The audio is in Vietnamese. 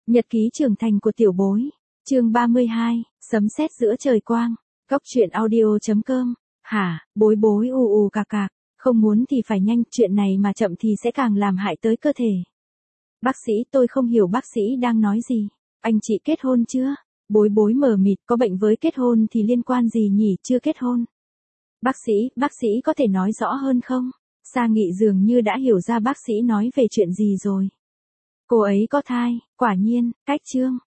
Nhật ký trưởng thành của tiểu bối. Chương 32, sấm sét giữa trời quang. Góc truyện audio.com. Hả, bối bối ù ù cạc cạc, không muốn thì phải nhanh, chuyện này mà chậm thì sẽ càng làm hại tới cơ thể. Bác sĩ, tôi không hiểu bác sĩ đang nói gì. Anh chị kết hôn chưa? Bối bối mờ mịt, có bệnh với kết hôn thì liên quan gì nhỉ, chưa kết hôn. Bác sĩ có thể nói rõ hơn không? Sa Nghị dường như đã hiểu ra bác sĩ nói về chuyện gì rồi. Cô ấy có thai, quả nhiên, cách chương.